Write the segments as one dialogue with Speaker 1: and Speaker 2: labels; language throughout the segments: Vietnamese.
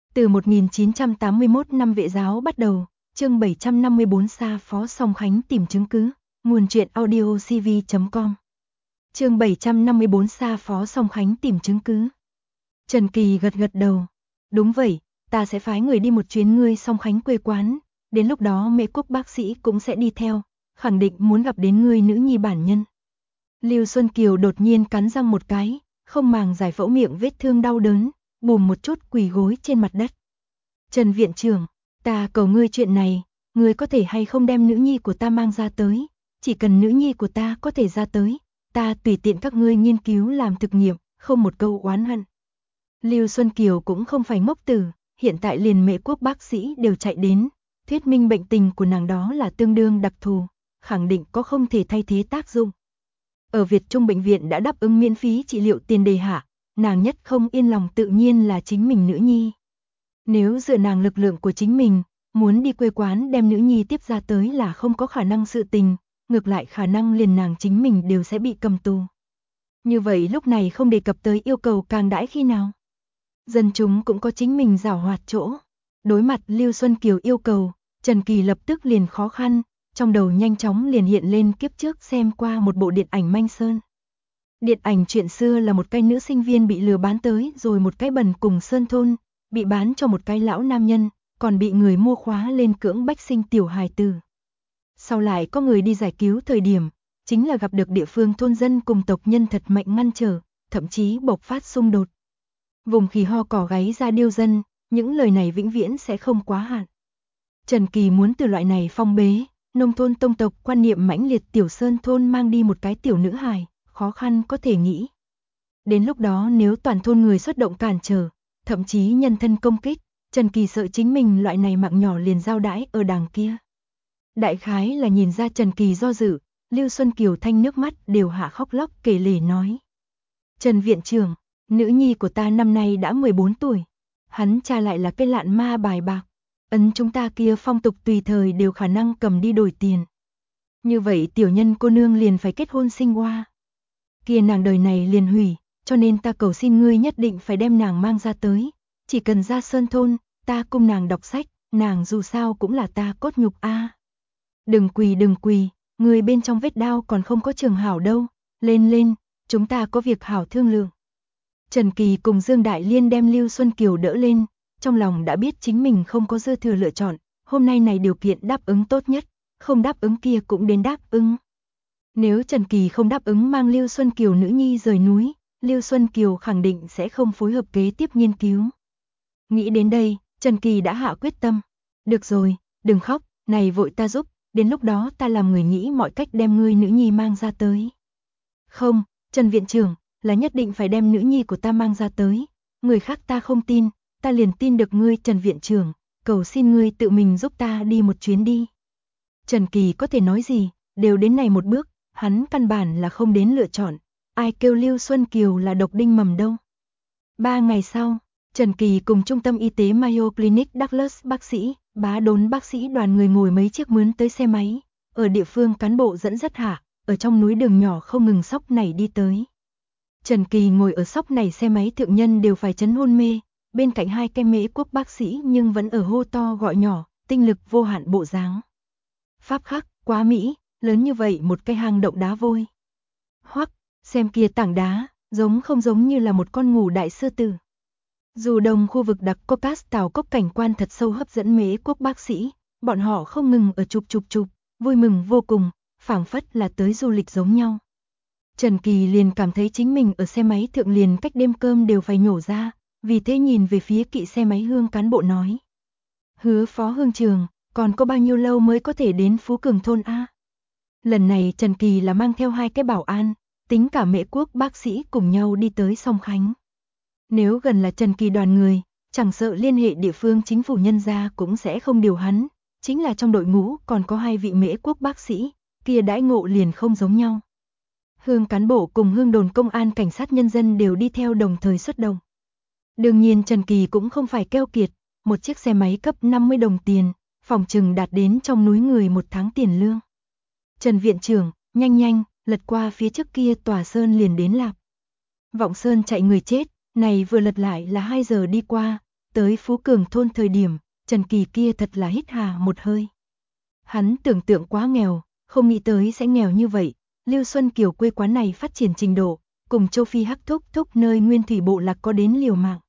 Speaker 1: Từ 1981 năm Vệ giáo bắt đầu, chương 754 Sa Phó Song Khánh tìm chứng cứ, nguồn truyện audio cv.com. Chương 754 Sa Phó Song Khánh tìm chứng cứ. Trần Kỳ gật gật đầu. Đúng vậy, ta sẽ phái người đi một chuyến ngươi Song Khánh quê quán, đến lúc đó Mễ Quốc bác sĩ cũng sẽ đi theo, khẳng định muốn gặp đến ngươi nữ nhi bản nhân. Lưu Xuân Kiều đột nhiên cắn răng một cái, không màng giải phẫu miệng vết thương đau đớn, bùm một chút quỳ gối trên mặt đất. Trần viện trưởng, ta cầu ngươi chuyện này, ngươi có thể hay không đem nữ nhi của ta mang ra tới, chỉ cần nữ nhi của ta có thể ra tới, ta tùy tiện các ngươi nghiên cứu làm thực nghiệm, không một câu oán hận. Lưu Xuân Kiều cũng không phải ngốc tử, hiện tại liền Mễ Quốc bác sĩ đều chạy đến, thuyết minh bệnh tình của nàng đó là tương đương đặc thù, khẳng định có không thể thay thế tác dụng. Ở Việt Trung bệnh viện đã đáp ứng miễn phí trị liệu tiền đề hạ, nàng nhất không yên lòng tự nhiên là chính mình nữ nhi. Nếu dựa nàng lực lượng của chính mình, muốn đi quê quán đem nữ nhi tiếp ra tới là không có khả năng sự tình, ngược lại khả năng liền nàng chính mình đều sẽ bị cầm tù. Như vậy lúc này không đề cập tới yêu cầu càng đãi khi nào. Dân chúng cũng có chính mình giảo hoạt chỗ. Đối mặt Lưu Xuân Kiều yêu cầu, Trần Kỳ lập tức liền khó khăn, trong đầu nhanh chóng liền hiện lên kiếp trước xem qua một bộ điện ảnh Manh Sơn. Điện ảnh chuyện xưa là một cái nữ sinh viên bị lừa bán tới rồi một cái bần cùng sơn thôn, bị bán cho một cái lão nam nhân, còn bị người mua khóa lên cưỡng bách sinh tiểu hài tử. Sau lại có người đi giải cứu thời điểm, chính là gặp được địa phương thôn dân cùng tộc nhân thật mạnh ngăn trở, thậm chí bộc phát xung đột. Vùng khỉ ho cỏ gáy ra điêu dân, những lời này vĩnh viễn sẽ không quá hạn. Trần Kỳ muốn từ loại này phong bế, nông thôn tông tộc quan niệm mãnh liệt tiểu sơn thôn mang đi một cái tiểu nữ hài, khó khăn có thể nghĩ. Đến lúc đó nếu toàn thôn người xuất động cản trở, thậm chí nhân thân công kích, Trần Kỳ sợ chính mình loại này mạng nhỏ liền giao đãi ở đàng kia. Đại khái là nhìn ra Trần Kỳ do dự, Lưu Xuân Kiều thanh nước mắt đều hạ khóc lóc kể lể nói. Trần viện trưởng, nữ nhi của ta năm nay đã 14 tuổi, hắn cha lại là cái lạn ma bài bạc, ấn chúng ta kia phong tục tùy thời đều khả năng cầm đi đổi tiền. Như vậy tiểu nhân cô nương liền phải kết hôn sinh hoa. Kia nàng đời này liền hủy, cho nên ta cầu xin ngươi nhất định phải đem nàng mang ra tới, chỉ cần ra sơn thôn, ta cùng nàng đọc sách, nàng dù sao cũng là ta cốt nhục a. Đừng quỳ, người bên trong vết đao còn không có trường hảo đâu, lên, chúng ta có việc hảo thương lượng. Trần Kỳ cùng Dương Đại Liên đem Lưu Xuân Kiều đỡ lên, trong lòng đã biết chính mình không có dư thừa lựa chọn, hôm nay này điều kiện đáp ứng tốt nhất, không đáp ứng kia cũng đến đáp ứng. Nếu Trần Kỳ không đáp ứng mang Lưu Xuân Kiều nữ nhi rời núi, Lưu Xuân Kiều khẳng định sẽ không phối hợp kế tiếp nghiên cứu. Nghĩ đến đây, Trần Kỳ đã hạ quyết tâm. Được rồi, đừng khóc, này vội ta giúp, đến lúc đó ta làm người nghĩ mọi cách đem ngươi nữ nhi mang ra tới. Không, Trần viện trưởng, là nhất định phải đem nữ nhi của ta mang ra tới, người khác ta không tin, ta liền tin được ngươi Trần viện trưởng, cầu xin ngươi tự mình giúp ta đi một chuyến đi. Trần Kỳ có thể nói gì, đều đến này một bước, hắn căn bản là không đến lựa chọn, ai kêu Lưu Xuân Kiều là độc đinh mầm đâu. 3 ngày sau, Trần Kỳ cùng trung tâm y tế Mayo Clinic Douglas bác sĩ, bá đốn bác sĩ đoàn người ngồi mấy chiếc mướn tới xe máy, ở địa phương cán bộ dẫn dắt hạ, ở trong núi đường nhỏ không ngừng sóc này đi tới. Trần Kỳ ngồi ở sóc này xe máy thượng nhân đều phải chấn hôn mê, bên cạnh hai cái Mễ Quốc bác sĩ nhưng vẫn ở hô to gọi nhỏ, tinh lực vô hạn bộ dáng. Pháp khắc, quá mỹ, lớn như vậy một cái hang động đá vôi. Hoắc, xem kia tảng đá, giống không giống như là một con ngủ đại sư tử. Dù đông khu vực đặc Caucasus Tào Cốc cảnh quan thật sâu hấp dẫn Mễ Quốc bác sĩ, bọn họ không ngừng ở chụp, vui mừng vô cùng, phảng phất là tới du lịch giống nhau. Trần Kỳ liền cảm thấy chính mình ở xe máy thượng liền cách đêm cơm đều phải nhổ ra, vì thế nhìn về phía kỵ xe máy Hương cán bộ nói. Hứa phó hương trường, còn có bao nhiêu lâu mới có thể đến Phú Cường thôn A? Lần này Trần Kỳ là mang theo hai cái bảo an, tính cả Mễ Quốc bác sĩ cùng nhau đi tới Song Khánh. Nếu gần là Trần Kỳ đoàn người, chẳng sợ liên hệ địa phương chính phủ nhân gia cũng sẽ không điều hắn, chính là trong đội ngũ còn có 2 vị Mễ Quốc bác sĩ, kia đãi ngộ liền không giống nhau. Hương cán bộ cùng Hương đồn công an cảnh sát nhân dân đều đi theo đồng thời xuất động. Đương nhiên Trần Kỳ cũng không phải keo kiệt, một chiếc xe máy cấp 50 đồng tiền, phòng trừng đạt đến trong núi người 1 tháng tiền lương. Trần viện trưởng, nhanh, lật qua phía trước kia tòa sơn liền đến lạc. Vọng sơn chạy người chết, này vừa lật lại là 2 giờ đi qua, tới Phú Cường thôn thời điểm, Trần Kỳ kia thật là hít hà một hơi. Hắn tưởng tượng quá nghèo, không nghĩ tới sẽ nghèo như vậy. Lưu Xuân Kiều quê quán này phát triển trình độ, cùng châu Phi Hắc Thúc Thúc nơi Nguyên Thủy Bộ Lạc có đến liều mạng.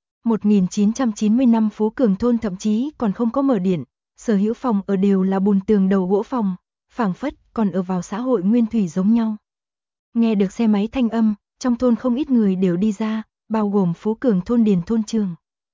Speaker 1: 1990 năm Phú Cường thôn thậm chí còn không có mở điện, sở hữu phòng ở đều là bùn tường đầu gỗ phòng, phảng phất còn ở vào xã hội Nguyên Thủy giống nhau. Nghe được xe máy thanh âm, trong thôn không ít người đều đi ra, bao gồm Phú Cường thôn Điền thôn trưởng.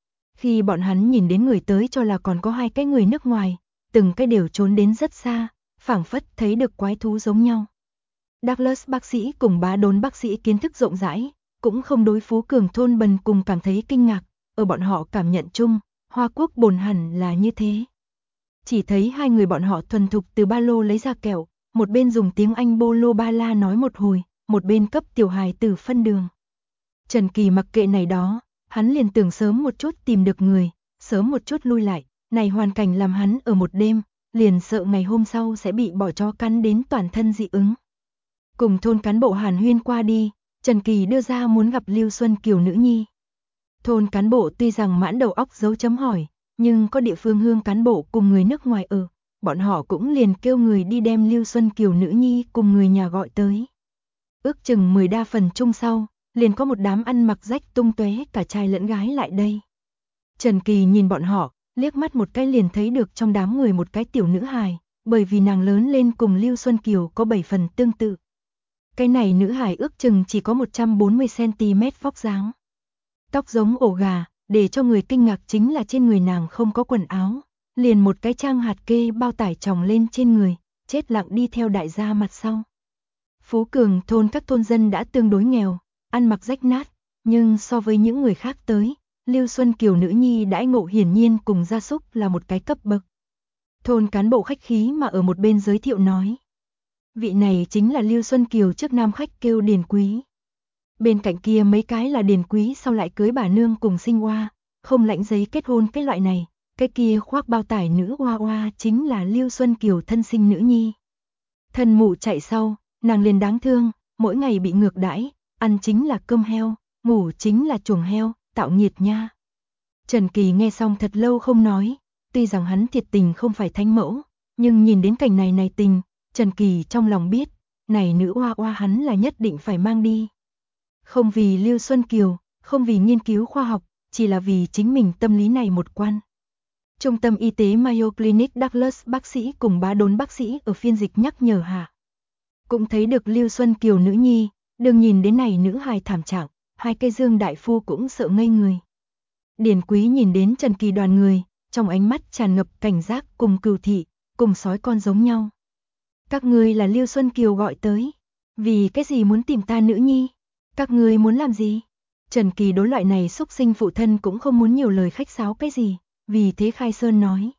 Speaker 1: Khi bọn hắn nhìn đến người tới cho là còn có 2 cái người nước ngoài, từng cái đều trốn đến rất xa, phảng phất thấy được quái thú giống nhau. Douglas bác sĩ cùng Bá Đốn bác sĩ kiến thức rộng rãi, cũng không đối Phú Cường thôn bần cùng cảm thấy kinh ngạc, ở bọn họ cảm nhận chung, Hoa Quốc bồn hẳn là như thế. Chỉ thấy 2 người bọn họ thuần thục từ ba lô lấy ra kẹo, một bên dùng tiếng Anh bô lô ba la nói một hồi, một bên cấp tiểu hài tử phân đường. Trần Kỳ mặc kệ này đó, hắn liền tưởng sớm một chút tìm được người, sớm một chút lui lại, này hoàn cảnh làm hắn ở một đêm, liền sợ ngày hôm sau sẽ bị bọ chó cắn đến toàn thân dị ứng. Cùng thôn cán bộ hàn huyên qua đi, Trần Kỳ đưa ra muốn gặp Lưu Xuân Kiều nữ nhi. Thôn cán bộ tuy rằng mãn đầu óc dấu chấm hỏi, nhưng có địa phương hương cán bộ cùng người nước ngoài ở, bọn họ cũng liền kêu người đi đem Lưu Xuân Kiều nữ nhi cùng người nhà gọi tới. Ước chừng 10 đa phần chung sau, liền có một đám ăn mặc rách tung tóe cả trai lẫn gái lại đây. Trần Kỳ nhìn bọn họ, liếc mắt một cái liền thấy được trong đám người một cái tiểu nữ hài, bởi vì nàng lớn lên cùng Lưu Xuân Kiều có 7 phần tương tự. Cái này nữ hài ước chừng chỉ có 140cm vóc dáng. Tóc giống ổ gà, để cho người kinh ngạc chính là trên người nàng không có quần áo, liền một cái trang hạt kê bao tải chồng lên trên người, chết lặng đi theo đại gia mặt sau. Phú Cường thôn các thôn dân đã tương đối nghèo, ăn mặc rách nát, nhưng so với những người khác tới, Lưu Xuân Kiều nữ nhi đãi ngộ hiển nhiên cùng gia súc là một cái cấp bậc. Thôn cán bộ khách khí mà ở một bên giới thiệu nói. Vị này chính là Lưu Xuân Kiều trước nam khách kêu Điền Quý. Bên cạnh kia mấy cái là Điền Quý sau lại cưới bà nương cùng sinh hoa, không lãnh giấy kết hôn cái loại này, cái kia khoác bao tải nữ hoa hoa chính là Lưu Xuân Kiều thân sinh nữ nhi. Thân mụ chạy sau, nàng liền đáng thương, mỗi ngày bị ngược đãi, ăn chính là cơm heo, ngủ chính là chuồng heo, tạo nghiệt nha. Trần Kỳ nghe xong thật lâu không nói, tuy rằng hắn thiệt tình không phải thánh mẫu, nhưng nhìn đến cảnh này tình, Trần Kỳ trong lòng biết, này nữ hoa hoa hắn là nhất định phải mang đi. Không vì Lưu Xuân Kiều, không vì nghiên cứu khoa học, chỉ là vì chính mình tâm lý này một quan. Trung tâm y tế Mayo Clinic Douglas bác sĩ cùng Bá Đốn bác sĩ ở phiên dịch nhắc nhở hạ. Cũng thấy được Lưu Xuân Kiều nữ nhi, đừng nhìn đến này nữ hài thảm trạng, 2 cây Dương đại phu cũng sợ ngây người. Điền Quý nhìn đến Trần Kỳ đoàn người, trong ánh mắt tràn ngập cảnh giác cùng cừu thị, cùng sói con giống nhau. Các ngươi là Lưu Xuân Kiều gọi tới, vì cái gì muốn tìm ta nữ nhi? Các ngươi muốn làm gì? Trần Kỳ đối loại này xúc sinh phụ thân cũng không muốn nhiều lời khách sáo cái gì, vì thế khai sơn nói.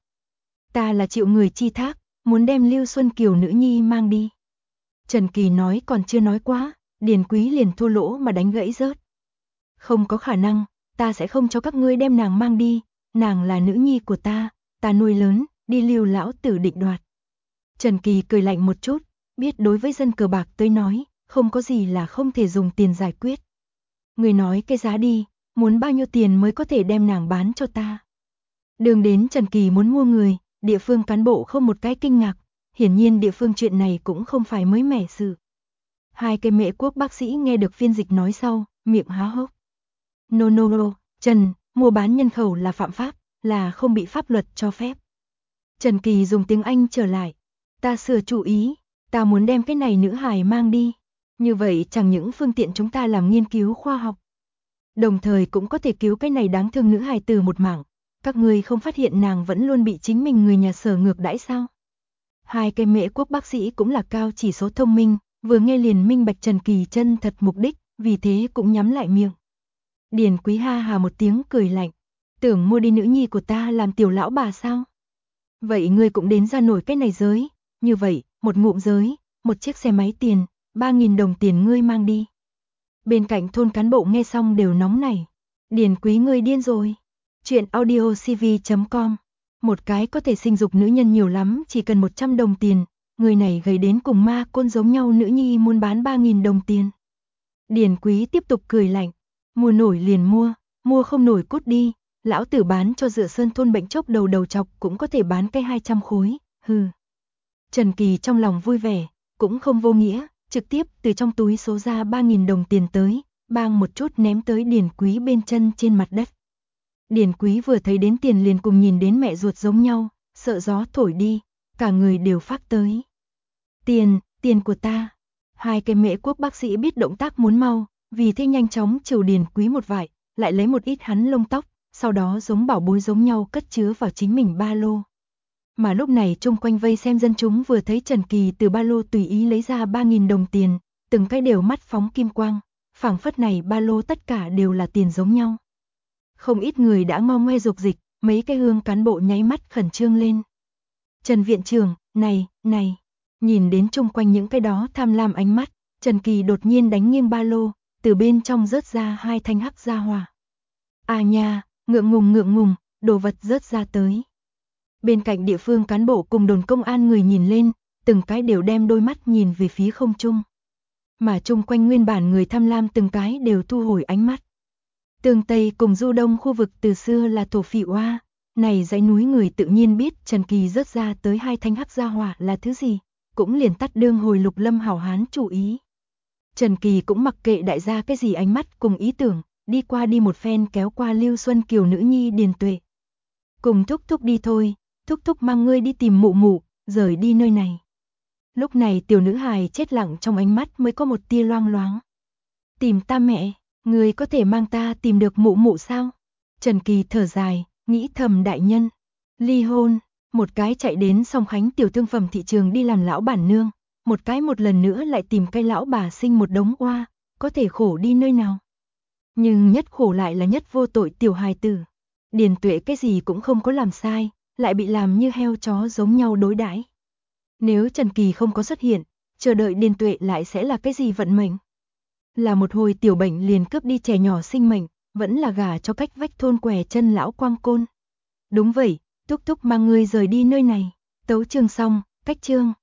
Speaker 1: Ta là chịu người chi thác, muốn đem Lưu Xuân Kiều nữ nhi mang đi. Trần Kỳ nói còn chưa nói quá, Điền Quý liền thua lỗ mà đánh gãy rớt. Không có khả năng, ta sẽ không cho các ngươi đem nàng mang đi, nàng là nữ nhi của ta nuôi lớn, đi Lưu lão tử định đoạt. Trần Kỳ cười lạnh một chút, biết đối với dân cờ bạc tới nói, không có gì là không thể dùng tiền giải quyết. Người nói cái giá đi, muốn bao nhiêu tiền mới có thể đem nàng bán cho ta. Đường đến Trần Kỳ muốn mua người, địa phương cán bộ không một cái kinh ngạc, hiển nhiên địa phương chuyện này cũng không phải mới mẻ sự. 2 cây Mễ Quốc bác sĩ nghe được phiên dịch nói sau, miệng há hốc. No, Trần, mua bán nhân khẩu là phạm pháp, là không bị pháp luật cho phép. Trần Kỳ dùng tiếng Anh trở lại, ta sửa chủ ý, ta muốn đem cái này nữ hài mang đi. Như vậy chẳng những phương tiện chúng ta làm nghiên cứu khoa học, đồng thời cũng có thể cứu cái này đáng thương nữ hài từ một mảng. Các ngươi không phát hiện nàng vẫn luôn bị chính mình người nhà sở ngược đãi sao? 2 cây Mễ Quốc bác sĩ cũng là cao chỉ số thông minh, vừa nghe liền minh bạch Trần Kỳ chân thật mục đích, vì thế cũng nhắm lại miệng. Điền Quý ha hà một tiếng cười lạnh, tưởng mua đi nữ nhi của ta làm tiểu lão bà sao? Vậy ngươi cũng đến ra nổi cái này giới, như vậy, một ngụm giới, một chiếc xe máy tiền, 3.000 đồng tiền ngươi mang đi. Bên cạnh thôn cán bộ nghe xong đều nóng nảy. Điền Quý ngươi điên rồi. Chuyện audiocv.com. Một cái có thể sinh dục nữ nhân nhiều lắm chỉ cần 100 đồng tiền. Người này gầy đến cùng ma côn giống nhau nữ nhi muốn bán 3.000 đồng tiền. Điền Quý tiếp tục cười lạnh. Mua nổi liền mua không nổi cút đi. Lão tử bán cho Dựa Sơn thôn bệnh chốc đầu đầu chọc cũng có thể bán cái 200 khối, hừ. Trần Kỳ trong lòng vui vẻ, cũng không vô nghĩa, trực tiếp từ trong túi số ra 3.000 đồng tiền tới, bang một chút ném tới Điền Quý bên chân trên mặt đất. Điền Quý vừa thấy đến tiền liền cùng nhìn đến mẹ ruột giống nhau, sợ gió thổi đi, cả người đều phát tới. Tiền của ta. Hai cái Mễ Quốc bác sĩ biết động tác muốn mau, vì thế nhanh chóng trừ Điền Quý một vải, lại lấy một ít hắn lông tóc, sau đó giống bảo bối giống nhau cất chứa vào chính mình ba lô. Mà lúc này chung quanh vây xem dân chúng vừa thấy Trần Kỳ từ ba lô tùy ý lấy ra 3.000 đồng tiền, từng cái đều mắt phóng kim quang, phảng phất này ba lô tất cả đều là tiền giống nhau. Không ít người đã ngo ngoe dục dịch, mấy cái hương cán bộ nháy mắt khẩn trương lên. Trần viện trưởng, này, nhìn đến chung quanh những cái đó tham lam ánh mắt, Trần Kỳ đột nhiên đánh nghiêng ba lô, từ bên trong rớt ra 2 thanh hắc gia hỏa. À nha, ngượng ngùng, đồ vật rớt ra tới. Bên cạnh địa phương cán bộ cùng đồn công an người nhìn lên, từng cái đều đem đôi mắt nhìn về phía không trung. Mà chung quanh nguyên bản người tham lam từng cái đều thu hồi ánh mắt. Tường Tây cùng Du Đông khu vực từ xưa là thổ phỉ oa, này dãy núi người tự nhiên biết Trần Kỳ rớt ra tới 2 thanh hắc gia hỏa là thứ gì, cũng liền tắt đương hồi Lục Lâm hảo hán chủ ý. Trần Kỳ cũng mặc kệ đại gia cái gì ánh mắt cùng ý tưởng, đi qua đi một phen kéo qua Lưu Xuân Kiều nữ nhi Điền Tuệ. Cùng thúc thúc đi thôi, thúc thúc mang ngươi đi tìm mụ mụ, rời đi nơi này. Lúc này tiểu nữ hài chết lặng trong ánh mắt mới có một tia loang loáng. Tìm ta mẹ, ngươi có thể mang ta tìm được mụ mụ sao? Trần Kỳ thở dài, nghĩ thầm đại nhân. Ly hôn, một cái chạy đến Song Khánh tiểu thương phẩm thị trường đi làm lão bản nương, một cái một lần nữa lại tìm cái lão bà sinh một đống oa, có thể khổ đi nơi nào. Nhưng nhất khổ lại là nhất vô tội tiểu hài tử. Điền Tuệ cái gì cũng không có làm sai, lại bị làm như heo chó giống nhau đối đãi. Nếu Trần Kỳ không có xuất hiện, chờ đợi Điền Tuệ lại sẽ là cái gì vận mệnh? Là một hồi tiểu bệnh liền cướp đi trẻ nhỏ sinh mệnh, vẫn là gả cho cách vách thôn què chân lão quang côn. Đúng vậy, thúc thúc mang ngươi rời đi nơi này. Tấu chương xong, cách chương.